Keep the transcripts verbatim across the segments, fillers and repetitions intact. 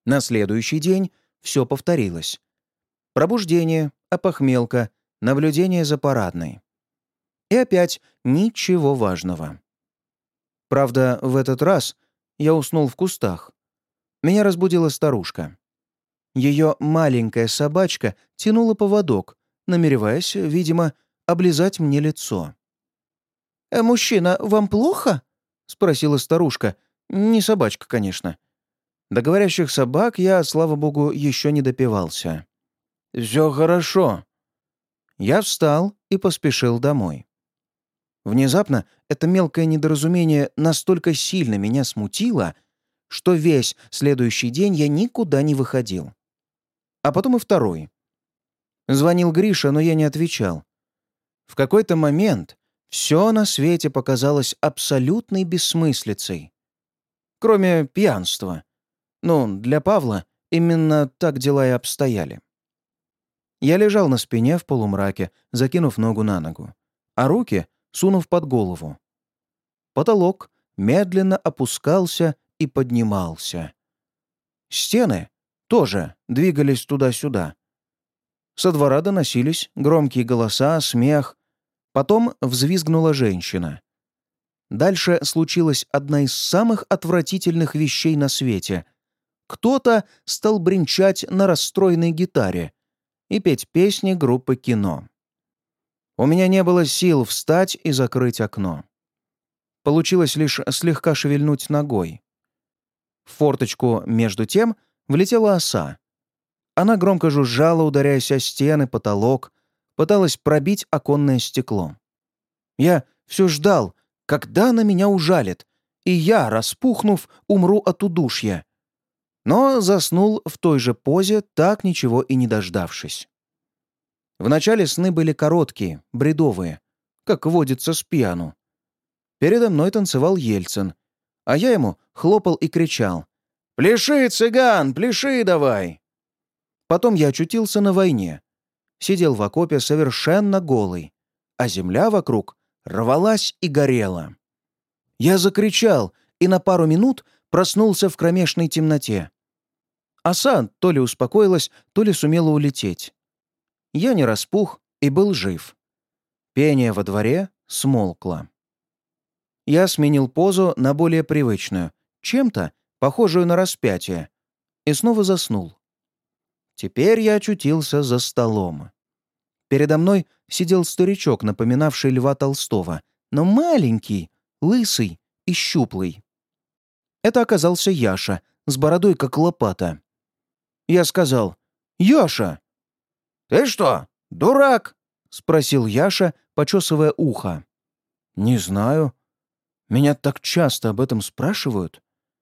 На следующий день все повторилось. Пробуждение, опохмелка, наблюдение за парадной. И опять ничего важного. Правда, в этот раз я уснул в кустах. Меня разбудила старушка. Ее маленькая собачка тянула поводок, намереваясь, видимо, облизать мне лицо. «Э, «Мужчина, вам плохо?» — спросила старушка. Не собачка, конечно. До говорящих собак я, слава богу, еще не допивался. «Все хорошо». Я встал и поспешил домой. Внезапно это мелкое недоразумение настолько сильно меня смутило, что весь следующий день я никуда не выходил. А потом и второй. Звонил Гриша, но я не отвечал. В какой-то момент все на свете показалось абсолютной бессмыслицей. Кроме пьянства. Ну, для Павла именно так дела и обстояли. Я лежал на спине в полумраке, закинув ногу на ногу, а руки сунув под голову. Потолок медленно опускался и поднимался. Стены тоже двигались туда-сюда. Со двора доносились громкие голоса, смех. Потом взвизгнула женщина. Дальше случилась одна из самых отвратительных вещей на свете. Кто-то стал бренчать на расстроенной гитаре и петь песни группы «Кино». У меня не было сил встать и закрыть окно. Получилось лишь слегка шевельнуть ногой. В форточку, между тем, влетела оса. Она громко жужжала, ударяясь о стены, потолок, пыталась пробить оконное стекло. Я все ждал, когда она меня ужалит, и я, распухнув, умру от удушья. Но заснул в той же позе, так ничего и не дождавшись. Вначале сны были короткие, бредовые, как водится с пьяну. Передо мной танцевал Ельцин, а я ему хлопал и кричал: «Пляши, цыган, пляши давай!» Потом я очутился на войне, сидел в окопе совершенно голый, а земля вокруг рвалась и горела. Я закричал и на пару минут проснулся в кромешной темноте. Оса то ли успокоилась, то ли сумела улететь. Я не распух и был жив. Пение во дворе смолкло. Я сменил позу на более привычную, чем-то похожую на распятие, и снова заснул. Теперь я очутился за столом. Передо мной сидел старичок, напоминавший Льва Толстого, но маленький, лысый и щуплый. Это оказался Яша, с бородой как лопата. Я сказал: «Яша!» «Ты что, дурак?» — спросил Яша, почесывая ухо. «Не знаю. Меня так часто об этом спрашивают».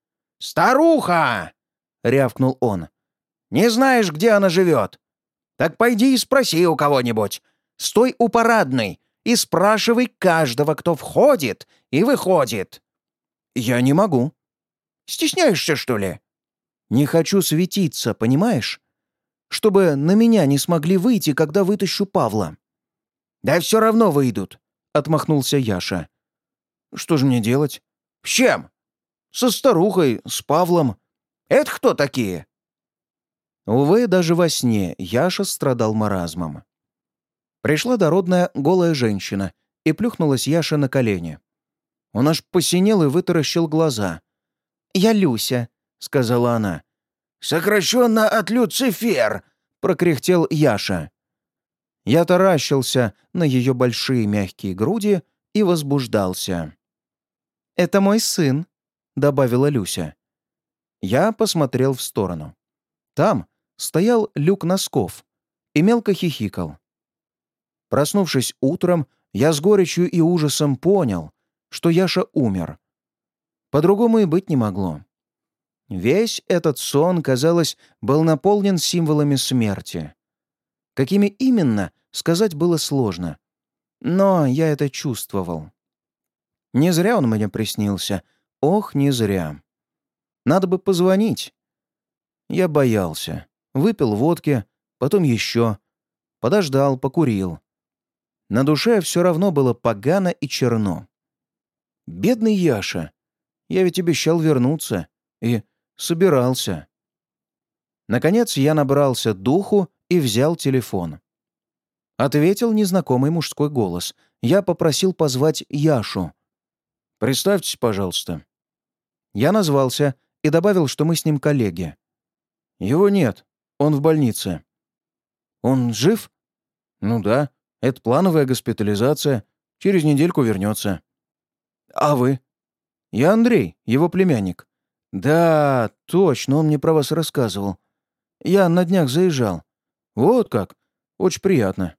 «Старуха!» — рявкнул он. «Не знаешь, где она живет? Так пойди и спроси у кого-нибудь. Стой у парадной и спрашивай каждого, кто входит и выходит». «Я не могу». «Стесняешься, что ли?» «Не хочу светиться, понимаешь? Чтобы на меня не смогли выйти, когда вытащу Павла». «Да все равно выйдут», — отмахнулся Яша. «Что же мне делать?» «С чем?» «Со старухой, с Павлом». «Это кто такие?» Увы, даже во сне Яша страдал маразмом. Пришла дородная голая женщина и плюхнулась Яше на колени. Он аж посинел и вытаращил глаза. «Я Люся», — сказала она. «Сокращенно от Люцифер», — прокряхтел Яша. Я таращился на ее большие мягкие груди и возбуждался. «Это мой сын», — добавила Люся. Я посмотрел в сторону. Там стоял Люк Носков и мелко хихикал. Проснувшись утром, я с горечью и ужасом понял, что Яша умер. По-другому и быть не могло. Весь этот сон, казалось, был наполнен символами смерти. Какими именно, сказать было сложно. Но я это чувствовал. Не зря он мне приснился. Ох, не зря. Надо бы позвонить. Я боялся. Выпил водки, потом еще. Подождал, покурил. На душе все равно было погано и черно. Бедный Яша. Я ведь обещал вернуться. И собирался. Наконец я набрался духу и взял телефон. Ответил незнакомый мужской голос. Я попросил позвать Яшу. «Представьтесь, пожалуйста». Я назвался и добавил, что мы с ним коллеги. «Его нет. Он в больнице». «Он жив?» «Ну да. Это плановая госпитализация. Через недельку вернется». «А вы?» «Я Андрей, его племянник». «Да, точно, он мне про вас рассказывал. Я на днях заезжал. Вот как. Очень приятно».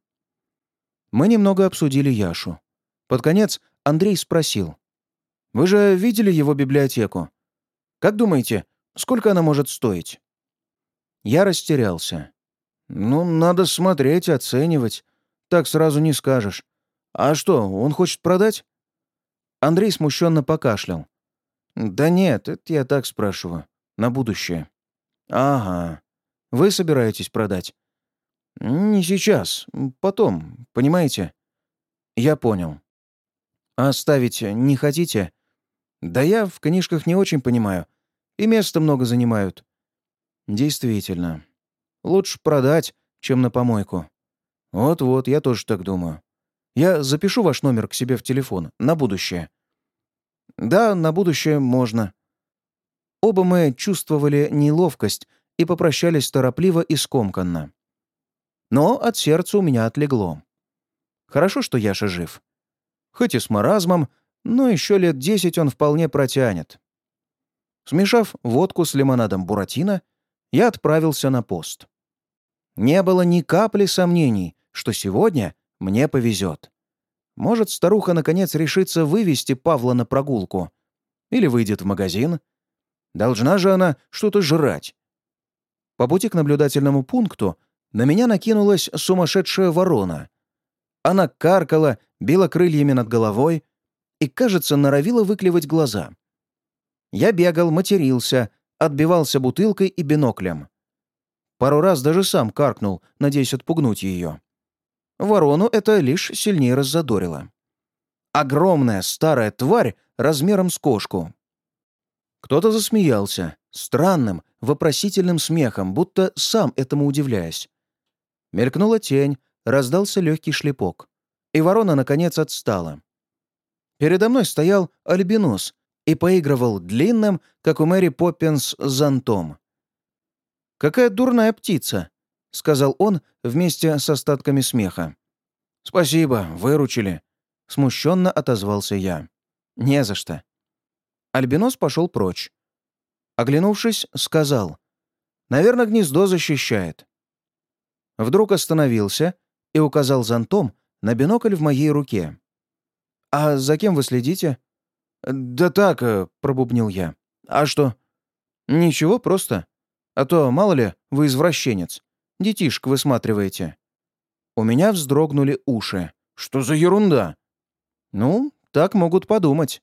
Мы немного обсудили Яшу. Под конец Андрей спросил. «Вы же видели его библиотеку? Как думаете, сколько она может стоить?» Я растерялся. «Ну, надо смотреть, оценивать. Так сразу не скажешь. А что, он хочет продать?» Андрей смущенно покашлял. «Да нет, это я так спрашиваю. На будущее». «Ага. Вы собираетесь продать?» «Не сейчас. Потом, понимаете?» «Я понял. А оставить не хотите?» «Да я в книжках не очень понимаю. И места много занимают». «Действительно. Лучше продать, чем на помойку». «Вот-вот, я тоже так думаю. Я запишу ваш номер к себе в телефон. На будущее». «Да, на будущее можно». Оба мы чувствовали неловкость и попрощались торопливо и скомканно. Но от сердца у меня отлегло. Хорошо, что Яша жив. Хоть и с маразмом, но еще лет десять он вполне протянет. Смешав водку с лимонадом буратино, я отправился на пост. Не было ни капли сомнений, что сегодня мне повезет. Может, старуха наконец решится вывести Павла на прогулку. Или выйдет в магазин. Должна же она что-то жрать. По пути к наблюдательному пункту на меня накинулась сумасшедшая ворона. Она каркала, била крыльями над головой и, кажется, норовила выклевать глаза. Я бегал, матерился, отбивался бутылкой и биноклем. Пару раз даже сам каркнул, надеясь отпугнуть ее. Ворону это лишь сильнее раззадорило. Огромная старая тварь размером с кошку. Кто-то засмеялся, странным, вопросительным смехом, будто сам этому удивляясь. Мелькнула тень, раздался легкий шлепок, и ворона, наконец, отстала. Передо мной стоял альбинос и поигрывал длинным, как у Мэри Поппинс, зонтом. «Какая дурная птица!» — сказал он вместе с остатками смеха. «Спасибо, выручили», — смущенно отозвался я. «Не за что». Альбинос пошел прочь. Оглянувшись, сказал. «Наверное, гнездо защищает». Вдруг остановился и указал зонтом на бинокль в моей руке. «А за кем вы следите?» «Да так», э, — пробубнил я. «А что?» «Ничего, просто. А то, мало ли, вы извращенец. Детишек высматриваете». У меня вздрогнули уши. «Что за ерунда?» «Ну, так могут подумать».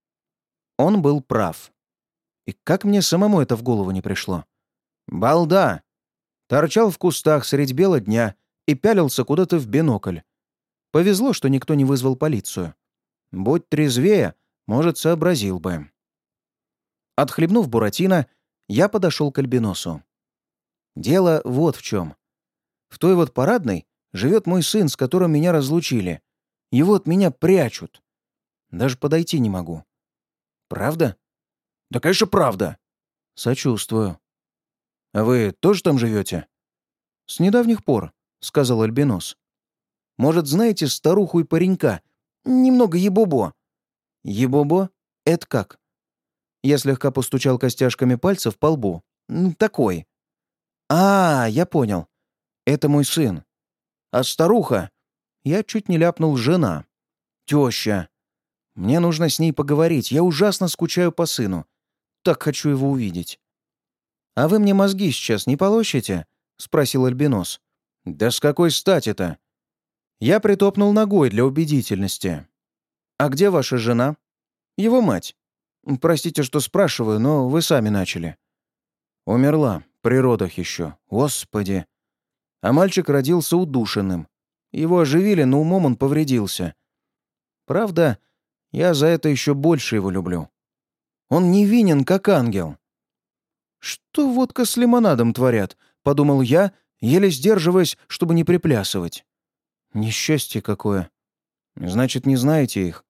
Он был прав. И как мне самому это в голову не пришло? Балда! Торчал в кустах средь бела дня и пялился куда-то в бинокль. Повезло, что никто не вызвал полицию. Будь трезвее, может, сообразил бы. Отхлебнув буратино, я подошел к альбиносу. Дело вот в чем. В той вот парадной живет мой сын, с которым меня разлучили. Его от меня прячут. Даже подойти не могу. Правда? Да, конечно, правда. Сочувствую. А вы тоже там живете? С недавних пор, сказал альбинос. Может, знаете старуху и паренька? Немного ебобо. Ебобо? Это как? Я слегка постучал костяшками пальцев по лбу. Такой. А, я понял. Это мой сын. А старуха? Я чуть не ляпнул жена. Теща. Мне нужно с ней поговорить. Я ужасно скучаю по сыну. Так хочу его увидеть. «А вы мне мозги сейчас не полощете?» — спросил альбинос. «Да с какой стати-то?» Я притопнул ногой для убедительности. «А где ваша жена?» «Его мать. Простите, что спрашиваю, но вы сами начали». «Умерла. При родах еще. Господи!» А мальчик родился удушенным. Его оживили, но умом он повредился. Правда, я за это еще больше его люблю. Он невинен, как ангел. «Что водка с лимонадом творят?» — подумал я, еле сдерживаясь, чтобы не приплясывать. «Несчастье какое! Значит, не знаете их?»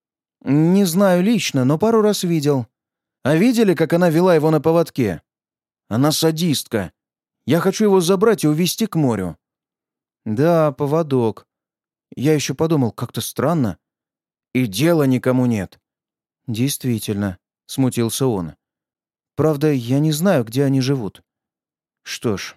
«Не знаю лично, но пару раз видел. А видели, как она вела его на поводке? Она садистка. Я хочу его забрать и увезти к морю». «Да, поводок. Я еще подумал, как-то странно. И дела никому нет». «Действительно», — смутился он. «Правда, я не знаю, где они живут». «Что ж...»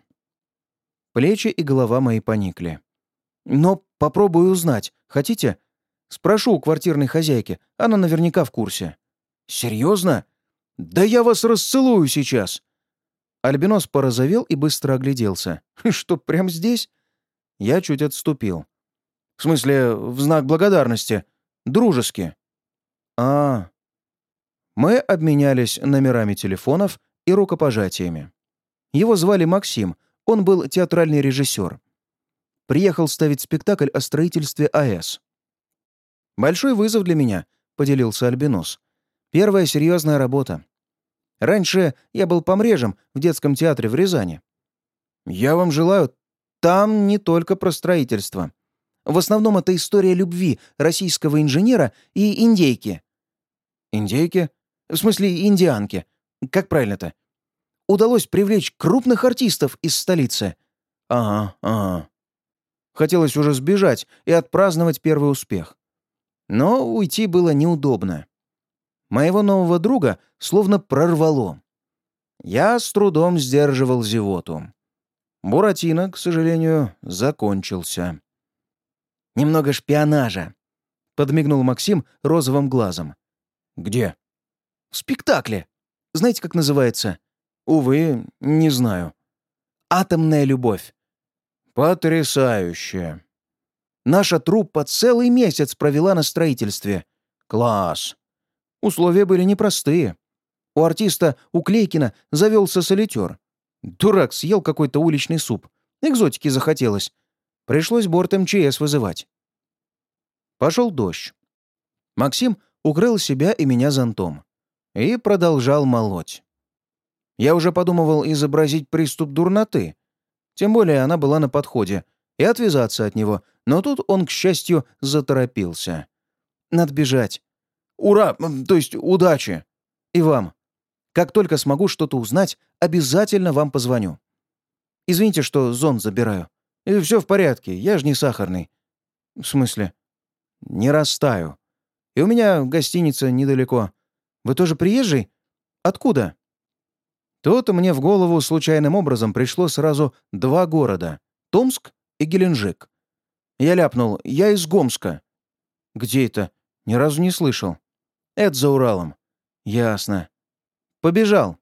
Плечи и голова мои поникли. «Но попробую узнать. Хотите? Спрошу у квартирной хозяйки. Она наверняка в курсе». «Серьезно? Да я вас расцелую сейчас!» Альбинос порозовел и быстро огляделся. «Что, прямо здесь?» Я чуть отступил. «В смысле, в знак благодарности. Дружески». «А...» Мы обменялись номерами телефонов и рукопожатиями. Его звали Максим, он был театральный режиссер. Приехал ставить спектакль о строительстве АЭС. «Большой вызов для меня», — поделился Альбинос. «Первая серьезная работа. Раньше я был помрежем в детском театре в Рязани. Я вам желаю... Там не только про строительство. В основном это история любви российского инженера и индейки». «Индейки? В смысле, индианки. Как правильно-то?» «Удалось привлечь крупных артистов из столицы». «Ага, ага». Хотелось уже сбежать и отпраздновать первый успех. Но уйти было неудобно. Моего нового друга словно прорвало. Я с трудом сдерживал зевоту. Буратино, к сожалению, закончился. «Немного шпионажа», — подмигнул Максим розовым глазом. «Где?» «В спектакле. Знаете, как называется?» «Увы, не знаю». «Атомная любовь». «Потрясающе!» Наша труппа целый месяц провела на строительстве. Класс! Условия были непростые. У артиста Уклейкина завелся солитер. Дурак съел какой-то уличный суп. Экзотики захотелось. Пришлось борт МЧС вызывать. Пошел дождь. Максим укрыл себя и меня зонтом. И продолжал молоть. Я уже подумывал изобразить приступ дурноты. Тем более она была на подходе. И отвязаться от него. Но тут он, к счастью, заторопился. «Надо бежать». «Ура! То есть удачи!» «И вам. Как только смогу что-то узнать, обязательно вам позвоню. Извините, что зонт забираю. И все в порядке, я же не сахарный». «В смысле?» «Не растаю. И у меня гостиница недалеко. Вы тоже приезжий? Откуда?» Тут мне в голову случайным образом пришло сразу два города — Томск и Геленджик. Я ляпнул: «Я из Гомска». «Где это? Ни разу не слышал». «Это за Уралом». «Ясно». «Побежал».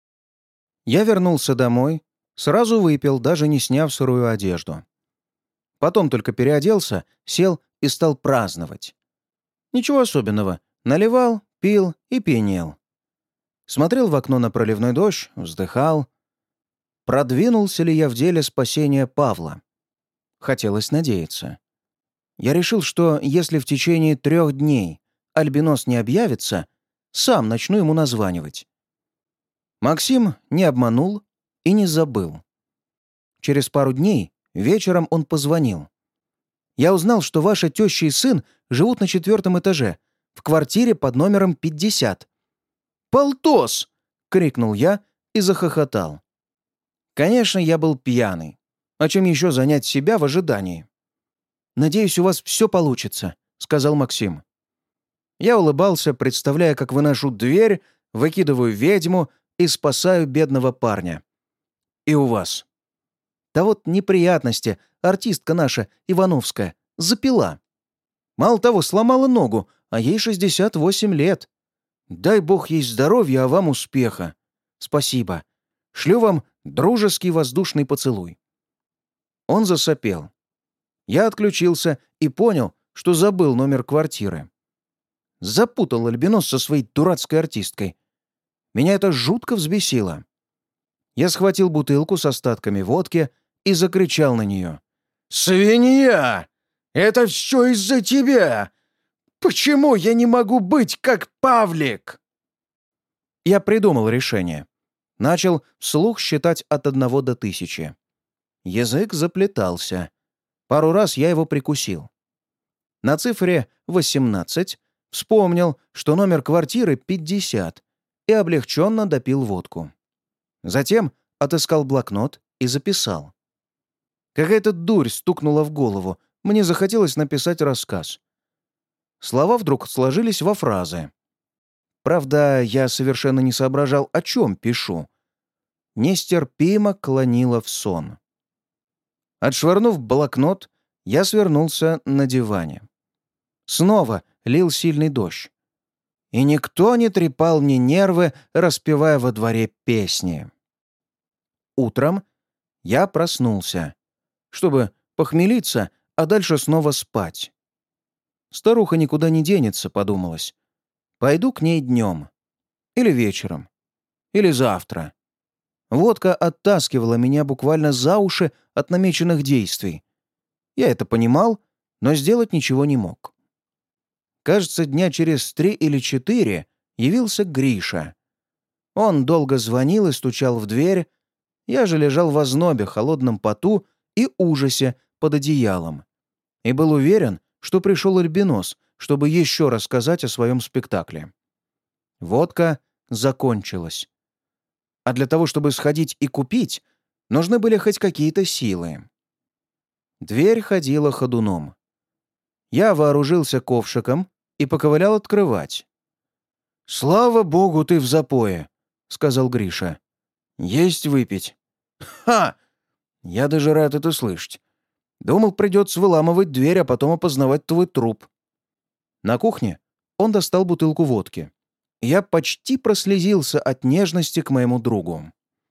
Я вернулся домой, сразу выпил, даже не сняв сырую одежду. Потом только переоделся, сел и стал праздновать. Ничего особенного. Наливал, пил и пьянел. Смотрел в окно на проливной дождь, вздыхал. Продвинулся ли я в деле спасения Павла? Хотелось надеяться. Я решил, что если в течение трех дней Альбинос не объявится, сам начну ему названивать. Максим не обманул и не забыл. Через пару дней вечером он позвонил. «Я узнал, что ваша теща и сын живут на четвертом этаже, в квартире под номером пятьдесят». «Полтос!» — крикнул я и захохотал. Конечно, я был пьяный. А чем еще занять себя в ожидании? «Надеюсь, у вас все получится», — сказал Максим. Я улыбался, представляя, как выношу дверь, выкидываю ведьму и спасаю бедного парня. «И у вас?» «Да вот неприятности. Артистка наша, Ивановская, запила. Мало того, сломала ногу, а ей шестьдесят восемь лет. Дай бог ей здоровья, а вам успеха. Спасибо. Шлю вам дружеский воздушный поцелуй». Он засопел. Я отключился и понял, что забыл номер квартиры. Запутал Альбинос со своей дурацкой артисткой. Меня это жутко взбесило. Я схватил бутылку с остатками водки и закричал на нее. «Свинья! Это все из-за тебя! Почему я не могу быть как Павлик?» Я придумал решение. Начал вслух считать от одного до тысячи. Язык заплетался. Пару раз я его прикусил. На цифре восемнадцать вспомнил, что номер квартиры пятьдесят, и облегченно допил водку. Затем отыскал блокнот и записал. Какая-то дурь стукнула в голову. Мне захотелось написать рассказ. Слова вдруг сложились во фразы. Правда, я совершенно не соображал, о чем пишу. Нестерпимо клонило в сон. Отшвырнув блокнот, я свернулся на диване. Снова лил сильный дождь. И никто не трепал мне нервы, распевая во дворе песни. Утром я проснулся, чтобы похмелиться, а дальше снова спать. Старуха никуда не денется, подумалось. Пойду к ней днем. Или вечером. Или завтра. Водка оттаскивала меня буквально за уши от намеченных действий. Я это понимал, но сделать ничего не мог. Кажется, дня через три или четыре явился Гриша. Он долго звонил и стучал в дверь. Я же лежал в ознобе, холодном поту и ужасе под одеялом. И был уверен, что пришел альбинос, чтобы еще рассказать о своем спектакле. Водка закончилась. А для того, чтобы сходить и купить, нужны были хоть какие-то силы. Дверь ходила ходуном. Я вооружился ковшиком и поковылял открывать. «Слава богу, ты в запое», — сказал Гриша. «Есть выпить». «Ха! Я даже рад это слышать. Думал, придется выламывать дверь, а потом опознавать твой труп». На кухне он достал бутылку водки. Я почти прослезился от нежности к моему другу.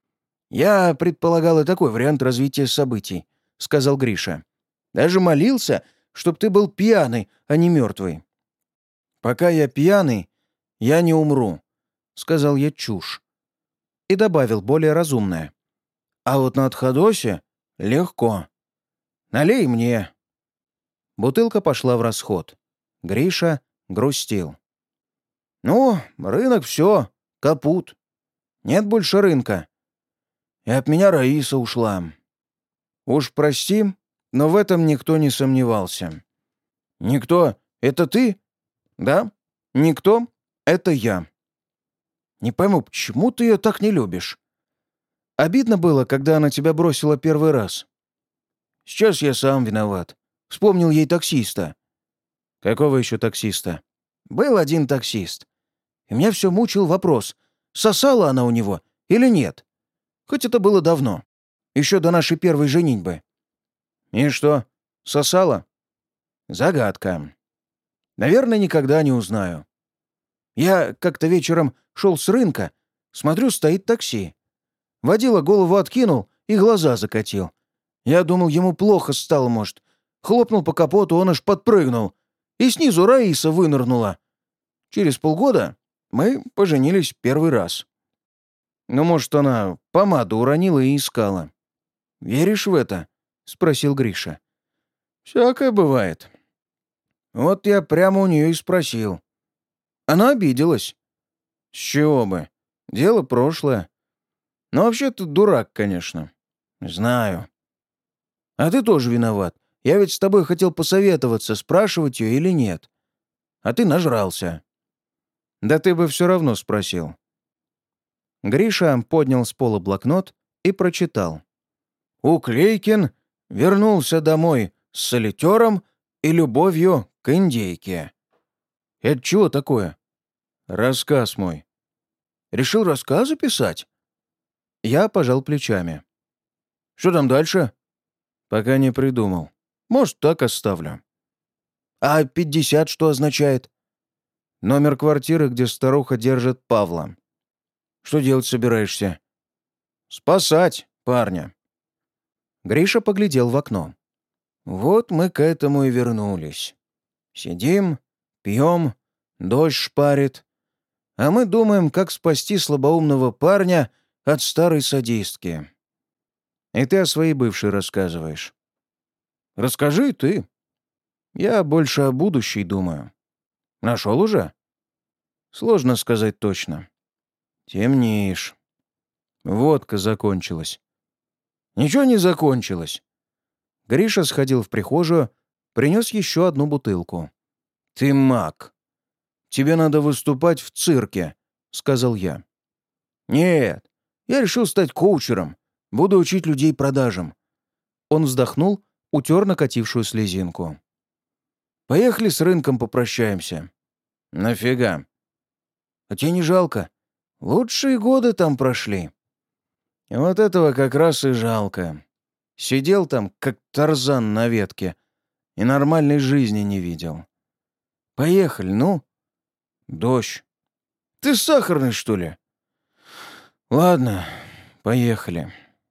«Я предполагал и такой вариант развития событий», — сказал Гриша. «Даже молился, чтоб ты был пьяный, а не мертвый». «Пока я пьяный, я не умру», — сказал я чушь. И добавил более разумное. «А вот на отходосе легко. Налей мне». Бутылка пошла в расход. Гриша грустил. «Ну, рынок все, капут. Нет больше рынка. И от меня Раиса ушла. Уж прости, но в этом никто не сомневался». «Никто? Это ты?» «Да. Никто? Это я». «Не пойму, почему ты ее так не любишь?» «Обидно было, когда она тебя бросила первый раз». «Сейчас я сам виноват. Вспомнил ей таксиста». «Какого еще таксиста?» «Был один таксист. И меня все мучил вопрос, сосала она у него или нет. Хоть это было давно, еще до нашей первой женитьбы». «И что, сосала?» «Загадка. Наверное, никогда не узнаю. Я как-то вечером шел с рынка, смотрю, стоит такси. Водила голову откинул и глаза закатил. Я думал, ему плохо стало, может. Хлопнул по капоту, он аж подпрыгнул. И снизу Раиса вынырнула. Через полгода мы поженились первый раз. Ну, может, она помаду уронила и искала. «Веришь в это?» — спросил Гриша. «Всякое бывает». Вот я прямо у нее и спросил. Она обиделась. С чего бы? Дело прошлое. Но вообще ты дурак, конечно. Знаю. А ты тоже виноват. Я ведь с тобой хотел посоветоваться, спрашивать ее или нет. А ты нажрался. Да ты бы все равно спросил. Гриша поднял с пола блокнот и прочитал. Уклейкин вернулся домой с солитером и любовью к индейке. Это чего такое? Рассказ мой. Решил рассказы писать? Я пожал плечами. Что там дальше? Пока не придумал. Может, так оставлю. А пятьдесят что означает? Номер квартиры, где старуха держит Павла. Что делать собираешься? Спасать парня. Гриша поглядел в окно. Вот мы к этому и вернулись. Сидим, пьем, дождь шпарит. А мы думаем, как спасти слабоумного парня от старой садистки. И ты о своей бывшей рассказываешь. Расскажи ты. Я больше о будущей думаю. Нашел уже? Сложно сказать точно. Темнеешь. Водка закончилась. Ничего не закончилось. Гриша сходил в прихожую, принес еще одну бутылку. «Ты маг. Тебе надо выступать в цирке», — сказал я. «Нет, я решил стать коучером. Буду учить людей продажам». Он вздохнул, утер накатившую слезинку. «Поехали с рынком попрощаемся». «Нафига?» «А тебе не жалко? Лучшие годы там прошли». «Вот этого как раз и жалко. Сидел там, как Тарзан на ветке, и нормальной жизни не видел. Поехали, ну?» «Дождь. Ты сахарный, что ли?» «Ладно, поехали».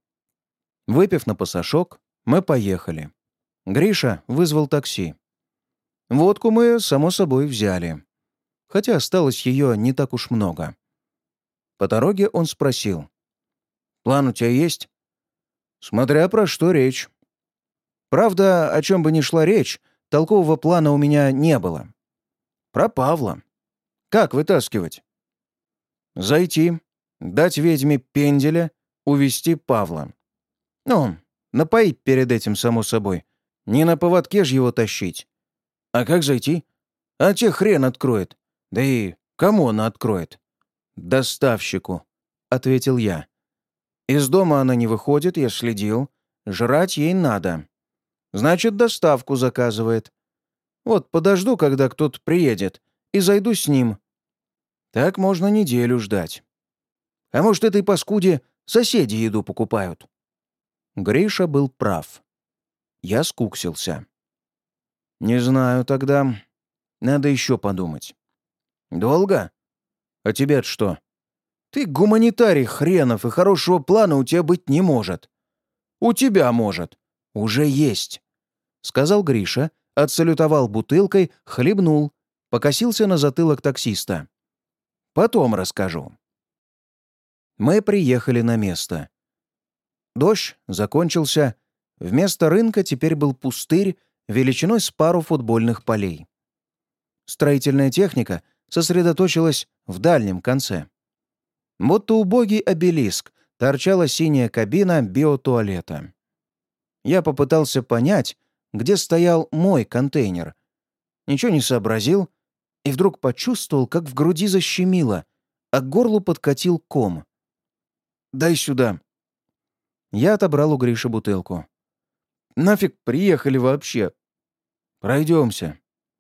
Выпив на пасашок, мы поехали. Гриша вызвал такси. Водку мы, само собой, взяли. Хотя осталось ее не так уж много. По дороге он спросил. «План у тебя есть?» «Смотря про что речь». Правда, о чем бы ни шла речь, толкового плана у меня не было. Про Павла. Как вытаскивать? Зайти, дать ведьме пенделя, увести Павла. Ну, напоить перед этим, само собой. Не на поводке ж его тащить. А как зайти? А те хрен откроет. Да и кому она откроет? Доставщику, — ответил я. Из дома она не выходит, я следил. Жрать ей надо. Значит, доставку заказывает. Вот подожду, когда кто-то приедет, и зайду с ним. Так можно неделю ждать. А может, этой паскуде соседи еду покупают?» Гриша был прав. Я скуксился. «Не знаю тогда. Надо еще подумать». «Долго? А тебе-то что? Ты гуманитарий хренов, и хорошего плана у тебя быть не может». «У тебя может. Уже есть», — сказал Гриша, отсалютовал бутылкой, хлебнул, покосился на затылок таксиста. «Потом расскажу». Мы приехали на место. Дождь закончился. Вместо рынка теперь был пустырь величиной с пару футбольных полей. Строительная техника сосредоточилась в дальнем конце. Будто убогий обелиск торчала синяя кабина биотуалета. Я попытался понять, где стоял мой контейнер. Ничего не сообразил и вдруг почувствовал, как в груди защемило, а к горлу подкатил ком. «Дай сюда». Я отобрал у Гриши бутылку. «Нафиг приехали вообще?» «Пройдемся».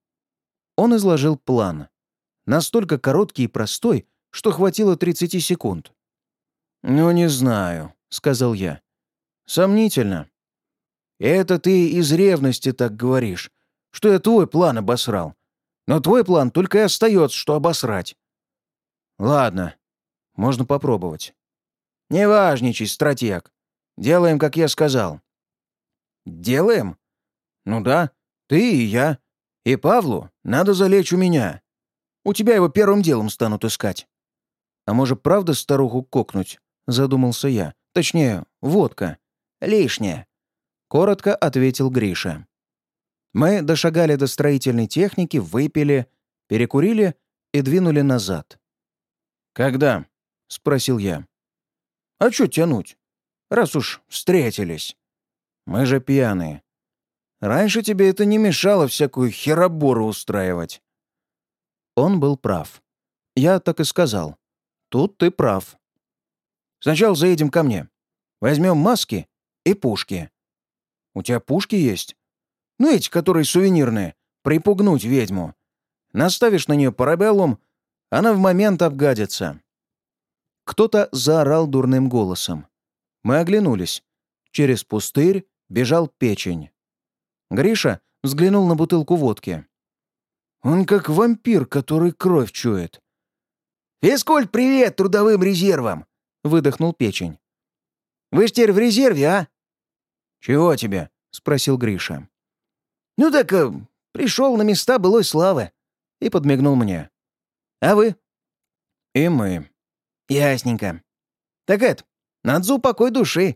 Он изложил план. Настолько короткий и простой, что хватило тридцати секунд. «Ну, не знаю», — сказал я. «Сомнительно. Это ты из ревности так говоришь, что я твой план обосрал. Но твой план только и остается, что обосрать». «Ладно, можно попробовать». «Не важничай, стратег. Делаем, как я сказал». «Делаем? Ну да, ты и я. И Павлу надо залечь у меня. У тебя его первым делом станут искать». «А может, правда старуху кокнуть?» — задумался я. «Точнее, водка. Лишняя», — коротко ответил Гриша. Мы дошагали до строительной техники, выпили, перекурили и двинули назад. «Когда?» — спросил я. «А чё тянуть? Раз уж встретились. Мы же пьяные. Раньше тебе это не мешало всякую херобору устраивать». Он был прав. Я так и сказал. Тут ты прав. «Сначала заедем ко мне. Возьмем маски и пушки». «У тебя пушки есть?» «Ну, эти, которые сувенирные. Припугнуть ведьму. Наставишь на нее парабеллум, она в момент обгадится». Кто-то заорал дурным голосом. Мы оглянулись. Через пустырь бежал Печень. Гриша взглянул на бутылку водки. «Он как вампир, который кровь чует». «Физкульт, привет трудовым резервам!» — выдохнул Печень. «Вы ж теперь в резерве, а?» «Чего тебе?» — спросил Гриша. «Ну так, э, пришел на места былой славы», — и подмигнул мне. «А вы?» «И мы». «Ясненько. Так это, надзу покой души».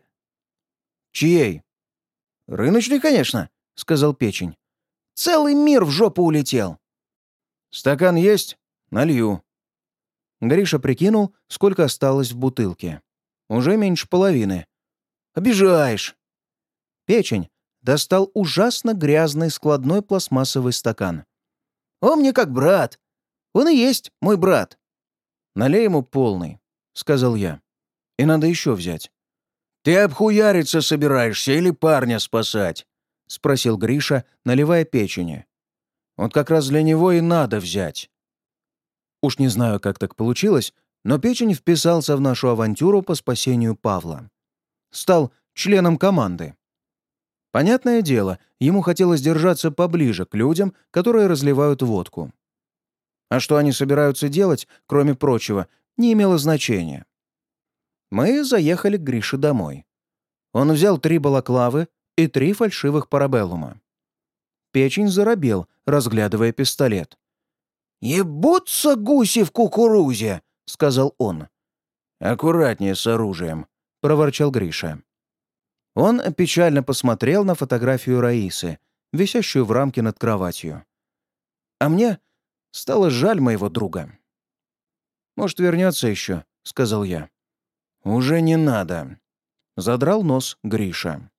«Чьей?» «Рыночный, конечно», — сказал Печень. «Целый мир в жопу улетел». «Стакан есть? Налью». Гриша прикинул, сколько осталось в бутылке. Уже меньше половины. Обижаешь. Печень достал ужасно грязный складной пластмассовый стакан. Он мне как брат. Он и есть мой брат. Налей ему полный, сказал я. И надо еще взять. Ты обхуяриться собираешься или парня спасать? Спросил Гриша, наливая печени. Вот как раз для него и надо взять. Уж не знаю, как так получилось, но печень вписался в нашу авантюру по спасению Павла. Стал членом команды. Понятное дело, ему хотелось держаться поближе к людям, которые разливают водку. А что они собираются делать, кроме прочего, не имело значения. Мы заехали к Грише домой. Он взял три балаклавы и три фальшивых парабеллума. Печень заробел, разглядывая пистолет. «Ебутся гуси в кукурузе!» — сказал он. «Аккуратнее с оружием», — проворчал Гриша. Он печально посмотрел на фотографию Раисы, висящую в рамке над кроватью. А мне стало жаль моего друга. «Может, вернется еще», — сказал я. «Уже не надо», — задрал нос Гриша.